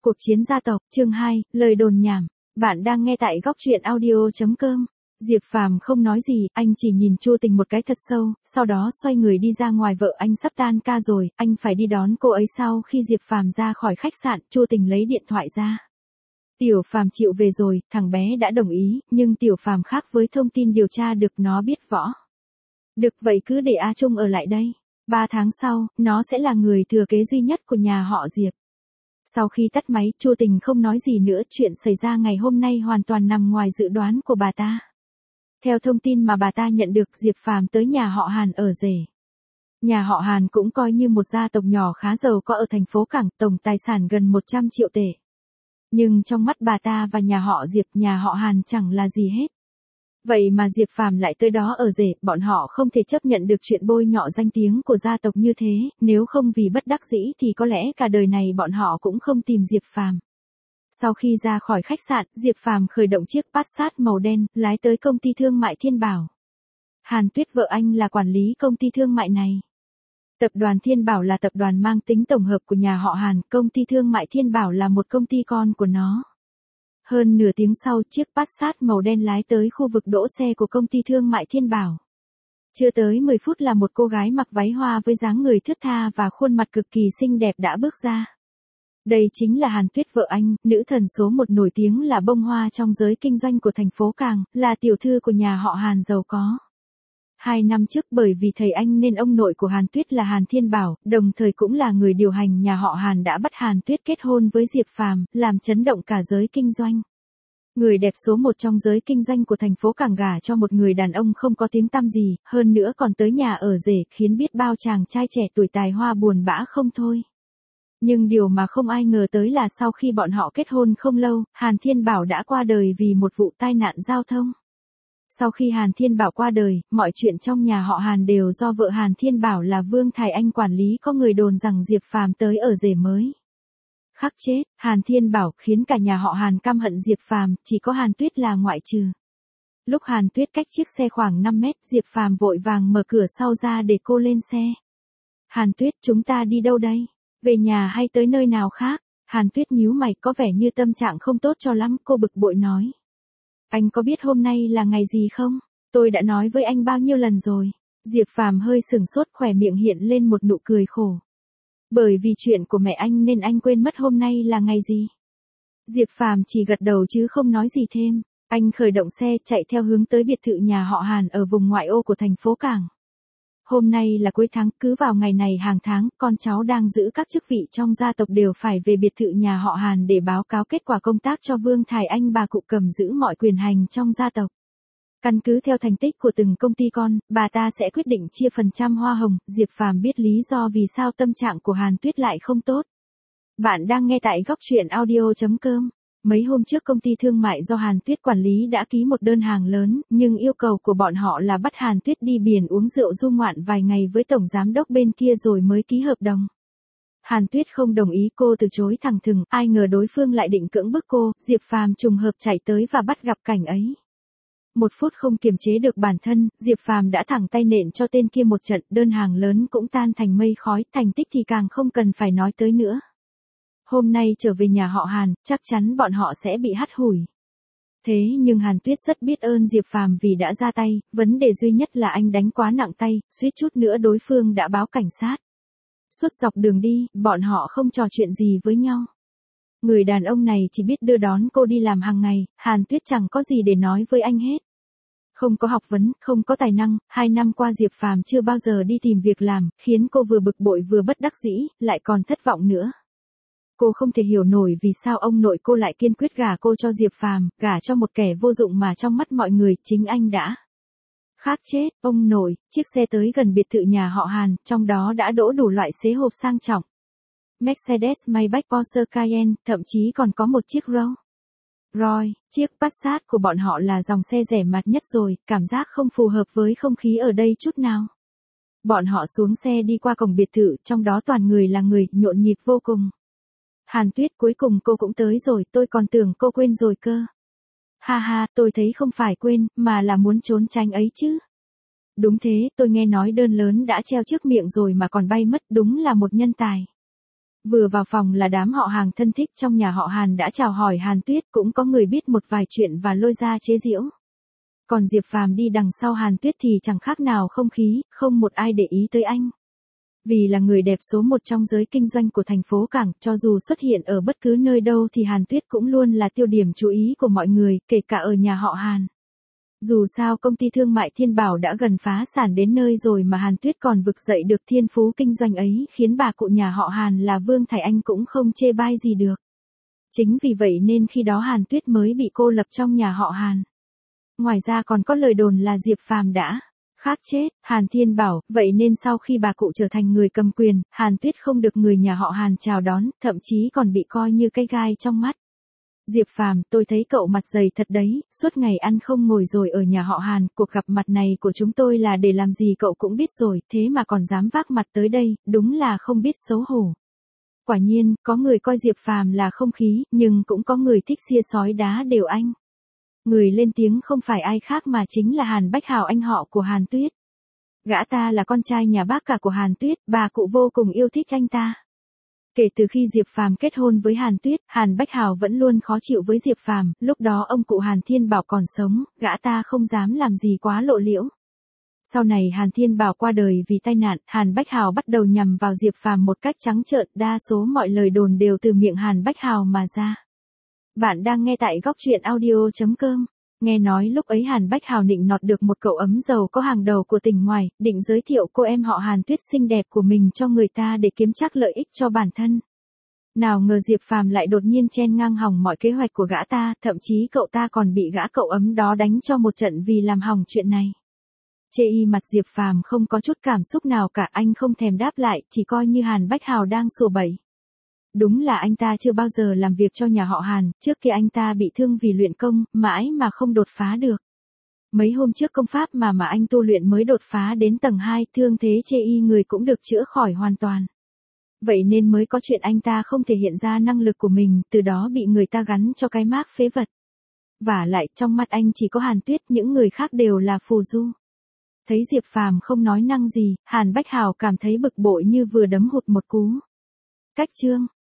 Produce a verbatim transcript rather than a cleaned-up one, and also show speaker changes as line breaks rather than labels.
Cuộc chiến gia tộc, chương hai, lời đồn nhảm. Bạn đang nghe tại góc truyện audio chấm com. Diệp Phàm không nói gì, anh chỉ nhìn Chu Tình một cái thật sâu, sau đó xoay người đi ra ngoài. Vợ anh sắp tan ca rồi, anh phải đi đón cô ấy. Sau khi Diệp Phàm ra khỏi khách sạn, Chu Tình lấy điện thoại ra. Tiểu Phàm chịu về rồi, thằng bé đã đồng ý, nhưng Tiểu Phàm khác với thông tin điều tra được, nó biết võ. Được, vậy cứ để A Trung ở lại đây. Ba tháng sau, nó sẽ là người thừa kế duy nhất của nhà họ Diệp. Sau khi tắt máy, Chu Tình không nói gì nữa. Chuyện xảy ra ngày hôm nay hoàn toàn nằm ngoài dự đoán của bà ta. Theo thông tin mà bà ta nhận được, Diệp Phàm tới nhà họ Hàn ở rể. Nhà họ Hàn cũng coi như một gia tộc nhỏ khá giàu có ở thành phố Cảng, tổng tài sản gần một trăm triệu tệ. Nhưng trong mắt bà ta và nhà họ Diệp, nhà họ Hàn chẳng là gì hết. Vậy mà Diệp Phàm lại tới đó ở rể, bọn họ không thể chấp nhận được chuyện bôi nhọ danh tiếng của gia tộc như thế, nếu không vì bất đắc dĩ thì có lẽ cả đời này bọn họ cũng không tìm Diệp Phàm. Sau khi ra khỏi khách sạn, Diệp Phàm khởi động chiếc Passat màu đen, lái tới công ty thương mại Thiên Bảo. Hàn Tuyết vợ anh là quản lý công ty thương mại này. Tập đoàn Thiên Bảo là tập đoàn mang tính tổng hợp của nhà họ Hàn, công ty thương mại Thiên Bảo là một công ty con của nó. Hơn nửa tiếng sau, chiếc Passat màu đen lái tới khu vực đỗ xe của công ty thương mại Thiên Bảo. Chưa tới mười phút là một cô gái mặc váy hoa với dáng người thướt tha và khuôn mặt cực kỳ xinh đẹp đã bước ra. Đây chính là Hàn Tuyết vợ anh, nữ thần số một nổi tiếng là bông hoa trong giới kinh doanh của thành phố Cảng, là tiểu thư của nhà họ Hàn giàu có. Hai năm trước, bởi vì thầy anh nên ông nội của Hàn Tuyết là Hàn Thiên Bảo, đồng thời cũng là người điều hành nhà họ Hàn, đã bắt Hàn Tuyết kết hôn với Diệp Phàm, làm chấn động cả giới kinh doanh. Người đẹp số một trong giới kinh doanh của thành phố Cảng gả cho một người đàn ông không có tiếng tăm gì, hơn nữa còn tới nhà ở rể, khiến biết bao chàng trai trẻ tuổi tài hoa buồn bã không thôi. Nhưng điều mà không ai ngờ tới là sau khi bọn họ kết hôn không lâu, Hàn Thiên Bảo đã qua đời vì một vụ tai nạn giao thông. Sau khi Hàn Thiên Bảo qua đời, mọi chuyện trong nhà họ Hàn đều do vợ Hàn Thiên Bảo là Vương Thái Anh quản lý. Có người đồn rằng Diệp Phàm tới ở rể mới khắc chết Hàn Thiên Bảo, khiến cả nhà họ Hàn căm hận Diệp Phàm, chỉ có Hàn Tuyết là ngoại trừ. Lúc Hàn Tuyết cách chiếc xe khoảng năm mét, Diệp Phàm vội vàng mở cửa sau ra để cô lên xe. Hàn Tuyết, chúng ta đi đâu đây? Về nhà hay tới nơi nào khác? Hàn Tuyết nhíu mày, có vẻ như tâm trạng không tốt cho lắm, cô bực bội nói. Anh có biết hôm nay là ngày gì không? Tôi đã nói với anh bao nhiêu lần rồi. Diệp Phàm hơi sừng sốt, khóe miệng hiện lên một nụ cười khổ. Bởi vì chuyện của mẹ anh nên anh quên mất hôm nay là ngày gì. Diệp Phàm chỉ gật đầu chứ không nói gì thêm. Anh khởi động xe chạy theo hướng tới biệt thự nhà họ Hàn ở vùng ngoại ô của thành phố Cảng. Hôm nay là cuối tháng, cứ vào ngày này hàng tháng, con cháu đang giữ các chức vị trong gia tộc đều phải về biệt thự nhà họ Hàn để báo cáo kết quả công tác cho Vương Thái Anh, bà cụ cầm giữ mọi quyền hành trong gia tộc. Căn cứ theo thành tích của từng công ty con, bà ta sẽ quyết định chia phần trăm hoa hồng. Diệp Phàm biết lý do vì sao tâm trạng của Hàn Tuyết lại không tốt. Bạn đang nghe tại góc truyện audio chấm com. Mấy hôm trước, công ty thương mại do Hàn Tuyết quản lý đã ký một đơn hàng lớn, nhưng yêu cầu của bọn họ là bắt Hàn Tuyết đi biển uống rượu du ngoạn vài ngày với tổng giám đốc bên kia rồi mới ký hợp đồng. Hàn Tuyết không đồng ý, cô từ chối thẳng thừng, ai ngờ đối phương lại định cưỡng bức cô. Diệp Phàm trùng hợp chạy tới và bắt gặp cảnh ấy. Một phút không kiềm chế được bản thân, Diệp Phàm đã thẳng tay nện cho tên kia một trận, đơn hàng lớn cũng tan thành mây khói, thành tích thì càng không cần phải nói tới nữa. Hôm nay trở về nhà họ Hàn, chắc chắn bọn họ sẽ bị hắt hủi. Thế nhưng Hàn Tuyết rất biết ơn Diệp Phàm vì đã ra tay, vấn đề duy nhất là anh đánh quá nặng tay, suýt chút nữa đối phương đã báo cảnh sát. Suốt dọc đường đi, bọn họ không trò chuyện gì với nhau. Người đàn ông này chỉ biết đưa đón cô đi làm hàng ngày, Hàn Tuyết chẳng có gì để nói với anh hết. Không có học vấn, không có tài năng, hai năm qua Diệp Phàm chưa bao giờ đi tìm việc làm, khiến cô vừa bực bội vừa bất đắc dĩ, lại còn thất vọng nữa. Cô không thể hiểu nổi vì sao ông nội cô lại kiên quyết gả cô cho Diệp Phàm, gả cho một kẻ vô dụng mà trong mắt mọi người, chính anh đã khắc chết. Ông nội, chiếc xe tới gần biệt thự nhà họ Hàn, trong đó đã đỗ đủ loại xế hộp sang trọng. Mercedes, Maybach, Porsche Cayenne, thậm chí còn có một chiếc Rolls Royce. Chiếc Passat của bọn họ là dòng xe rẻ mạt nhất rồi, cảm giác không phù hợp với không khí ở đây chút nào. Bọn họ xuống xe đi qua cổng biệt thự, trong đó toàn người là người, nhộn nhịp vô cùng. Hàn Tuyết, cuối cùng cô cũng tới rồi, tôi còn tưởng cô quên rồi cơ. Ha ha, tôi thấy không phải quên, mà là muốn trốn tránh ấy chứ. Đúng thế, tôi nghe nói đơn lớn đã treo trước miệng rồi mà còn bay mất, đúng là một nhân tài. Vừa vào phòng là đám họ hàng thân thích trong nhà họ Hàn đã chào hỏi Hàn Tuyết, cũng có người biết một vài chuyện và lôi ra chế giễu. Còn Diệp Phàm đi đằng sau Hàn Tuyết thì chẳng khác nào không khí, không một ai để ý tới anh. Vì là người đẹp số một trong giới kinh doanh của thành phố Cảng, cho dù xuất hiện ở bất cứ nơi đâu thì Hàn Tuyết cũng luôn là tiêu điểm chú ý của mọi người, kể cả ở nhà họ Hàn. Dù sao công ty thương mại Thiên Bảo đã gần phá sản đến nơi rồi mà Hàn Tuyết còn vực dậy được thiên phú kinh doanh ấy, khiến bà cụ nhà họ Hàn là Vương Thải Anh cũng không chê bai gì được. Chính vì vậy nên khi đó Hàn Tuyết mới bị cô lập trong nhà họ Hàn. Ngoài ra còn có lời đồn là Diệp Phàm đã khác chết Hàn Thiên Bảo, vậy nên sau khi bà cụ trở thành người cầm quyền, Hàn Tuyết không được người nhà họ Hàn chào đón, thậm chí còn bị coi như cái gai trong mắt. Diệp Phàm, tôi thấy cậu mặt dày thật đấy, suốt ngày ăn không ngồi rồi ở nhà họ Hàn, cuộc gặp mặt này của chúng tôi là để làm gì cậu cũng biết rồi, thế mà còn dám vác mặt tới đây, đúng là không biết xấu hổ. Quả nhiên, có người coi Diệp Phàm là không khí, nhưng cũng có người thích xia sói đá đều anh. Người lên tiếng không phải ai khác mà chính là Hàn Bách Hào, anh họ của Hàn Tuyết. Gã ta là con trai nhà bác cả của Hàn Tuyết, bà cụ vô cùng yêu thích anh ta. Kể từ khi Diệp Phàm kết hôn với Hàn Tuyết, Hàn Bách Hào vẫn luôn khó chịu với Diệp Phàm, lúc đó ông cụ Hàn Thiên Bảo còn sống, gã ta không dám làm gì quá lộ liễu. Sau này Hàn Thiên Bảo qua đời vì tai nạn, Hàn Bách Hào bắt đầu nhằm vào Diệp Phàm một cách trắng trợn, đa số mọi lời đồn đều từ miệng Hàn Bách Hào mà ra. Bạn đang nghe tại góc truyện audio chấm com. Nghe nói lúc ấy Hàn Bách Hào nịnh nọt được một cậu ấm giàu có hàng đầu của tỉnh ngoài, định giới thiệu cô em họ Hàn Tuyết xinh đẹp của mình cho người ta để kiếm chắc lợi ích cho bản thân. Nào ngờ Diệp Phàm lại đột nhiên chen ngang hỏng mọi kế hoạch của gã ta, thậm chí cậu ta còn bị gã cậu ấm đó đánh cho một trận vì làm hỏng chuyện này. Chê y mặt Diệp Phàm không có chút cảm xúc nào cả, anh không thèm đáp lại, chỉ coi như Hàn Bách Hào đang sủa bậy. Đúng là anh ta chưa bao giờ làm việc cho nhà họ Hàn, trước kia anh ta bị thương vì luyện công, mãi mà không đột phá được. Mấy hôm trước công pháp mà mà anh tu luyện mới đột phá đến tầng hai, thương thế chê y người cũng được chữa khỏi hoàn toàn. Vậy nên mới có chuyện anh ta không thể hiện ra năng lực của mình, từ đó bị người ta gắn cho cái mác phế vật. Vả lại, trong mắt anh chỉ có Hàn Tuyết, những người khác đều là phù du. Thấy Diệp Phàm không nói năng gì, Hàn Bách Hào cảm thấy bực bội như vừa đấm hụt một cú. Cách chương